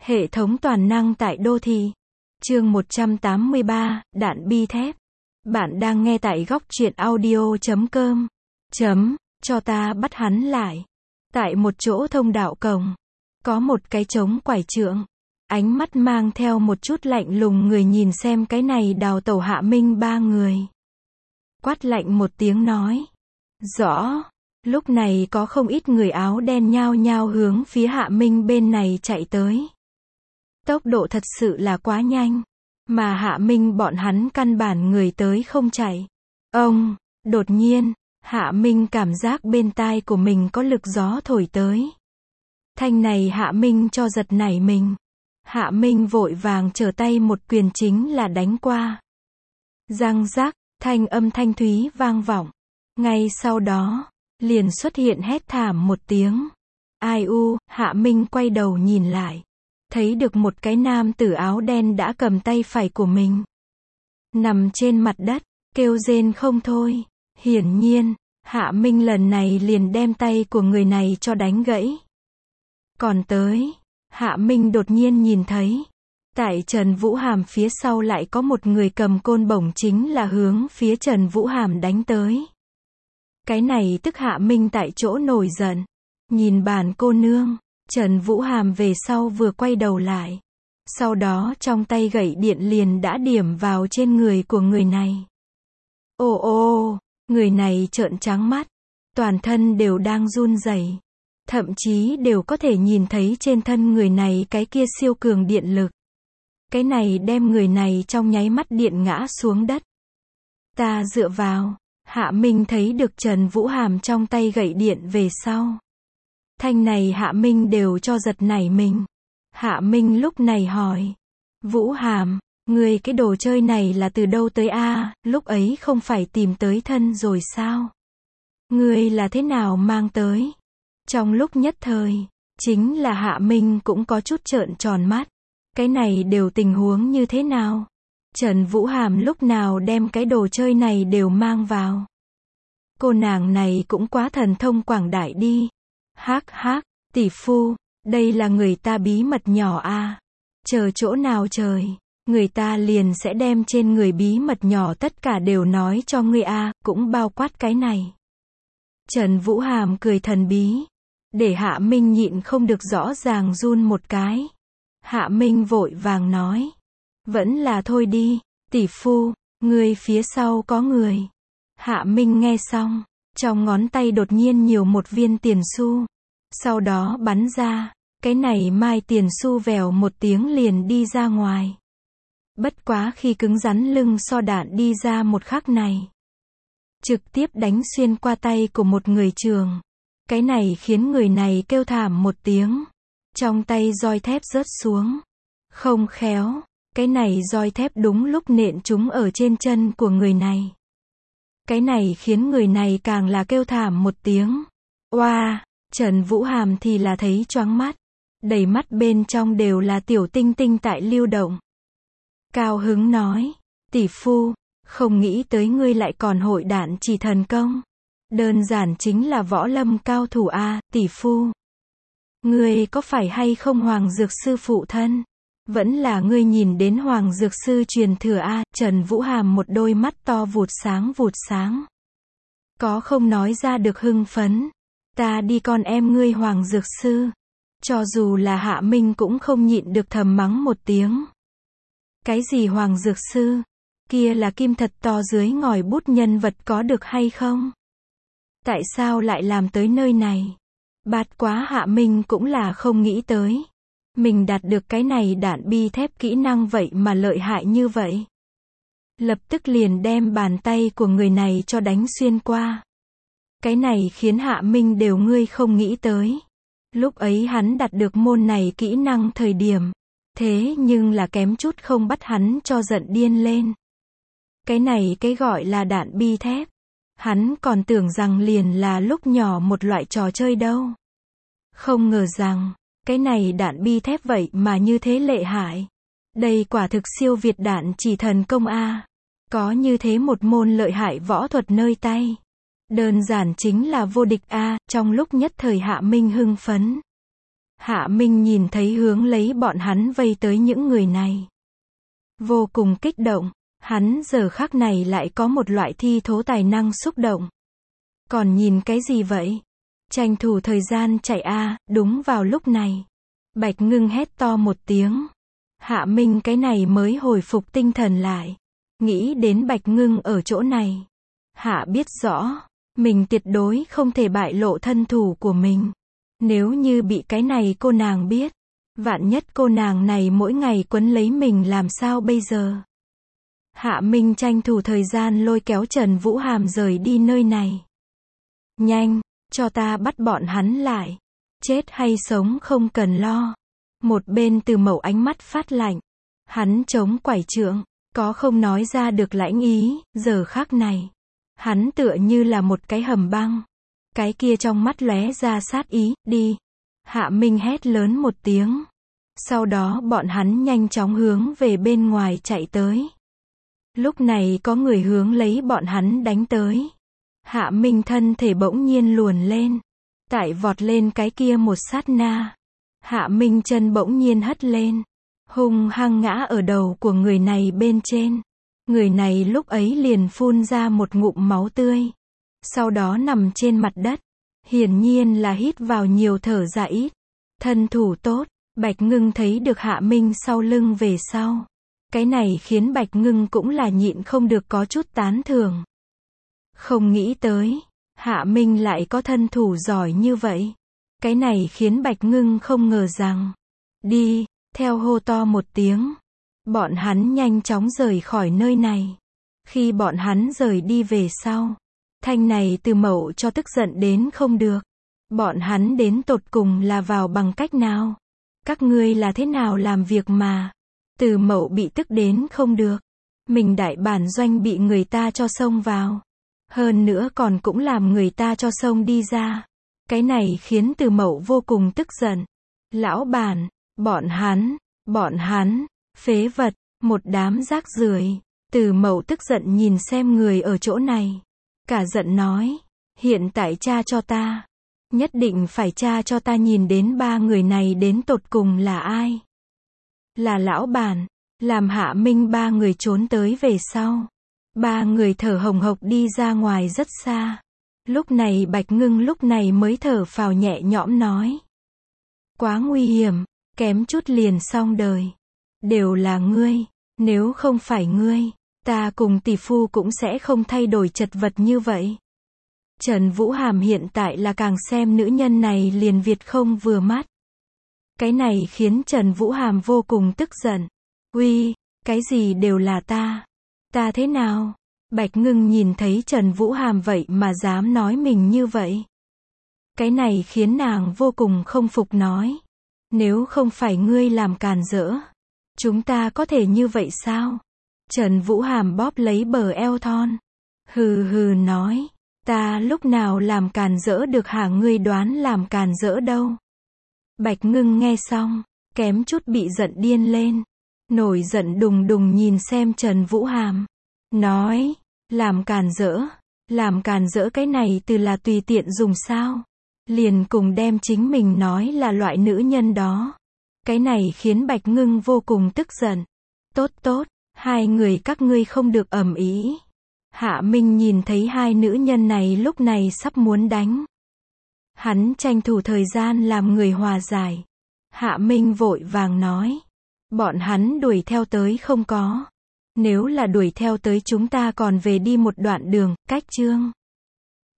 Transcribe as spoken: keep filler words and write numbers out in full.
Hệ thống toàn năng tại đô thị. Chương một trăm tám mươi ba, đạn bi thép. Bạn đang nghe tại góc truyện audio chấm com. Chấm, cho ta bắt hắn lại. Tại một chỗ thông đạo cổng, có một cái trống quải trượng. Ánh mắt mang theo một chút lạnh lùng người nhìn xem cái này đào tẩu Hạ Minh ba người. Quát lạnh một tiếng nói. Rõ. Lúc này có không ít người áo đen nhao nhao hướng phía Hạ Minh bên này chạy tới. Tốc độ thật sự là quá nhanh. Mà Hạ Minh bọn hắn căn bản người tới không chạy. Ông, đột nhiên, Hạ Minh cảm giác bên tai của mình có lực gió thổi tới. Thanh này Hạ Minh cho giật nảy mình. Hạ Minh vội vàng trở tay một quyền chính là đánh qua. Răng rác, thanh âm thanh thúy vang vọng. Ngay sau đó, liền xuất hiện hét thảm một tiếng. Ai u, Hạ Minh quay đầu nhìn lại. Thấy được một cái nam tử áo đen đã cầm tay phải của mình. Nằm trên mặt đất, kêu rên không thôi. Hiển nhiên, Hạ Minh lần này liền đem tay của người này cho đánh gãy. Còn tới, Hạ Minh đột nhiên nhìn thấy. Tại Trần Vũ Hàm phía sau lại có một người cầm côn bổng chính là hướng phía Trần Vũ Hàm đánh tới. Cái này tức Hạ Minh tại chỗ nổi giận. Nhìn bản cô nương, Trần Vũ Hàm về sau vừa quay đầu lại. Sau đó trong tay gậy điện liền đã điểm vào trên người của người này. Ồ ô, người này trợn trắng mắt. Toàn thân đều đang run rẩy. Thậm chí đều có thể nhìn thấy trên thân người này cái kia siêu cường điện lực. Cái này đem người này trong nháy mắt điện ngã xuống đất. Ta dựa vào. Hạ Minh thấy được Trần Vũ Hàm trong tay gậy điện về sau. Thanh này Hạ Minh đều cho giật nảy mình. Hạ Minh lúc này hỏi. Vũ Hàm, ngươi cái đồ chơi này là từ đâu tới a? À, lúc ấy không phải tìm tới thân rồi sao? Ngươi là thế nào mang tới? Trong lúc nhất thời, chính là Hạ Minh cũng có chút trợn tròn mắt. Cái này đều tình huống như thế nào? Trần Vũ Hàm lúc nào đem cái đồ chơi này đều mang vào. Cô nàng này cũng quá thần thông quảng đại đi. Hắc hắc, tỷ phu, đây là người ta bí mật nhỏ a. À. Chờ chỗ nào trời, người ta liền sẽ đem trên người bí mật nhỏ tất cả đều nói cho ngươi a, à, cũng bao quát cái này. Trần Vũ Hàm cười thần bí, để Hạ Minh nhịn không được rõ ràng run một cái. Hạ Minh vội vàng nói. Vẫn là thôi đi, tỷ phu, ngươi phía sau có người. Hạ Minh nghe xong, trong ngón tay đột nhiên nhiều một viên tiền xu. Sau đó bắn ra, cái này mai tiền xu vèo một tiếng liền đi ra ngoài. Bất quá khi cứng rắn lưng so đạn đi ra một khắc này. Trực tiếp đánh xuyên qua tay của một người trường. Cái này khiến người này kêu thảm một tiếng. Trong tay roi thép rớt xuống. Không khéo. Cái này roi thép đúng lúc nện trúng ở trên chân của người này. Cái này khiến người này càng là kêu thảm một tiếng. Oa, wow, Trần Vũ Hàm thì là thấy choáng mắt. Đầy mắt bên trong đều là tiểu tinh tinh tại lưu động. Cao hứng nói, tỷ phu, không nghĩ tới ngươi lại còn hội đạn chỉ thần công. Đơn giản chính là võ lâm cao thủ a, tỷ phu. Ngươi có phải hay không Hoàng Dược Sư phụ thân? Vẫn là ngươi nhìn đến Hoàng Dược Sư truyền thừa a? Trần Vũ Hàm một đôi mắt to vụt sáng vụt sáng. Có không nói ra được hưng phấn. Ta đi con em ngươi Hoàng Dược Sư. Cho dù là Hạ Minh cũng không nhịn được thầm mắng một tiếng. Cái gì Hoàng Dược Sư? Kia là kim thật to dưới ngòi bút nhân vật có được hay không? Tại sao lại làm tới nơi này? Bạt quá Hạ Minh cũng là không nghĩ tới. Mình đạt được cái này đạn bi thép kỹ năng vậy mà lợi hại như vậy. Lập tức liền đem bàn tay của người này cho đánh xuyên qua. Cái này khiến Hạ Minh đều ngươi không nghĩ tới. Lúc ấy hắn đạt được môn này kỹ năng thời điểm. Thế nhưng là kém chút không bắt hắn cho giận điên lên. Cái này cái gọi là đạn bi thép. Hắn còn tưởng rằng liền là lúc nhỏ một loại trò chơi đâu. Không ngờ rằng, cái này đạn bi thép vậy mà như thế lệ hại. Đây quả thực siêu việt đạn chỉ thần công a. Có như thế một môn lợi hại võ thuật nơi tay. Đơn giản chính là vô địch a. Trong lúc nhất thời Hạ Minh hưng phấn. Hạ Minh nhìn thấy hướng lấy bọn hắn vây tới những người này. Vô cùng kích động, hắn giờ khắc này lại có một loại thi thố tài năng xúc động. Còn nhìn cái gì vậy? Tranh thủ thời gian chạy a. Đúng vào lúc này. Bạch Ngưng hét to một tiếng. Hạ Minh cái này mới hồi phục tinh thần lại. Nghĩ đến Bạch Ngưng ở chỗ này. Hạ biết rõ, mình tuyệt đối không thể bại lộ thân thủ của mình. Nếu như bị cái này cô nàng biết, vạn nhất cô nàng này mỗi ngày quấn lấy mình làm sao bây giờ? Hạ Minh tranh thủ thời gian lôi kéo Trần Vũ Hàm rời đi nơi này. Nhanh, cho ta bắt bọn hắn lại. Chết hay sống không cần lo. Một bên Từ Mậu ánh mắt phát lạnh. Hắn chống quải trượng, có không nói ra được lãnh ý, giờ khắc này. Hắn tựa như là một cái hầm băng. Cái kia trong mắt lóe ra sát ý, đi. Hạ Minh hét lớn một tiếng. Sau đó bọn hắn nhanh chóng hướng về bên ngoài chạy tới. Lúc này có người hướng lấy bọn hắn đánh tới. Hạ Minh thân thể bỗng nhiên luồn lên. Tại vọt lên cái kia một sát na. Hạ Minh chân bỗng nhiên hất lên. Hung hăng ngã ở đầu của người này bên trên. Người này lúc ấy liền phun ra một ngụm máu tươi. Sau đó nằm trên mặt đất. Hiển nhiên là hít vào nhiều thở ra ít. Thân thủ tốt. Bạch Ngưng thấy được Hạ Minh sau lưng về sau. Cái này khiến Bạch Ngưng cũng là nhịn không được có chút tán thưởng. Không nghĩ tới, Hạ Minh lại có thân thủ giỏi như vậy. Cái này khiến Bạch Ngưng không ngờ rằng. Đi, theo hô to một tiếng. Bọn hắn nhanh chóng rời khỏi nơi này. Khi bọn hắn rời đi về sau. Thanh này Từ Mậu cho tức giận đến không được. Bọn hắn đến tột cùng là vào bằng cách nào? Các ngươi là thế nào làm việc mà? Từ Mậu bị tức đến không được. Mình đại bản doanh bị người ta cho xông vào. Hơn nữa còn cũng làm người ta cho xông đi ra. Cái này khiến Từ Mậu vô cùng tức giận. Lão bản, bọn hắn, bọn hắn, phế vật, một đám rác rưởi. Từ Mậu tức giận nhìn xem người ở chỗ này. Cả giận nói, hiện tại tra cho ta. Nhất định phải tra cho ta nhìn đến ba người này đến tột cùng là ai. Là lão bản, làm Hạ Minh ba người trốn tới về sau. Ba người thở hồng hộc đi ra ngoài rất xa. Lúc này Bạch Ngưng lúc này mới thở phào nhẹ nhõm nói. Quá nguy hiểm, kém chút liền xong đời. Đều là ngươi, nếu không phải ngươi, ta cùng tỷ phu cũng sẽ không thay đổi chật vật như vậy. Trần Vũ Hàm hiện tại là càng xem nữ nhân này liền Việt không vừa mắt. Cái này khiến Trần Vũ Hàm vô cùng tức giận. Uy, cái gì đều là ta. Ta thế nào? Bạch Ngưng nhìn thấy Trần Vũ Hàm vậy mà dám nói mình như vậy. Cái này khiến nàng vô cùng không phục nói. Nếu không phải ngươi làm càn rỡ, chúng ta có thể như vậy sao? Trần Vũ Hàm bóp lấy bờ eo thon. Hừ hừ nói. Ta lúc nào làm càn rỡ được hả, ngươi đoán làm càn rỡ đâu? Bạch Ngưng nghe xong, kém chút bị giận điên lên. Nổi giận đùng đùng nhìn xem Trần Vũ Hàm. Nói, làm càn rỡ, làm càn rỡ cái này từ là tùy tiện dùng sao? Liền cùng đem chính mình nói là loại nữ nhân đó. Cái này khiến Bạch Ngưng vô cùng tức giận. Tốt tốt, hai người các ngươi không được ầm ĩ. Hạ Minh nhìn thấy hai nữ nhân này lúc này sắp muốn đánh. Hắn tranh thủ thời gian làm người hòa giải. Hạ Minh vội vàng nói. Bọn hắn đuổi theo tới không có. Nếu là đuổi theo tới chúng ta còn về đi một đoạn đường, cách chương.